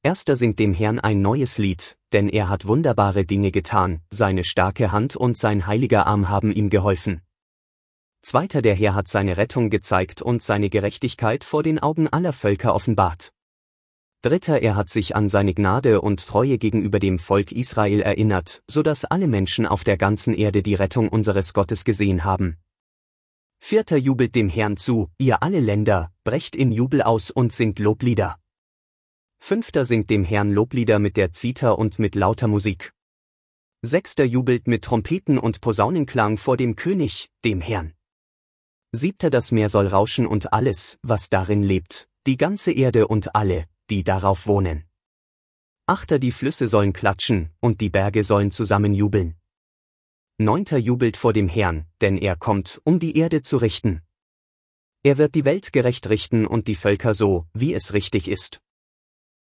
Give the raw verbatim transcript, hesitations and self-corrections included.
Erster singt dem Herrn ein neues Lied, denn er hat wunderbare Dinge getan, seine starke Hand und sein heiliger Arm haben ihm geholfen. Zweiter der Herr hat seine Rettung gezeigt und seine Gerechtigkeit vor den Augen aller Völker offenbart. Dritter er hat sich an seine Gnade und Treue gegenüber dem Volk Israel erinnert, so dass alle Menschen auf der ganzen Erde die Rettung unseres Gottes gesehen haben. Vierter jubelt dem Herrn zu, ihr alle Länder, brecht in Jubel aus und singt Loblieder. Fünfter singt dem Herrn Loblieder mit der Zither und mit lauter Musik. Sechster jubelt mit Trompeten und Posaunenklang vor dem König, dem Herrn. Siebter das Meer soll rauschen und alles, was darin lebt, die ganze Erde und alle, die darauf wohnen. Achter die Flüsse sollen klatschen, und die Berge sollen zusammen jubeln. Neunter jubelt vor dem Herrn, denn er kommt, um die Erde zu richten. Er wird die Welt gerecht richten und die Völker so, wie es richtig ist.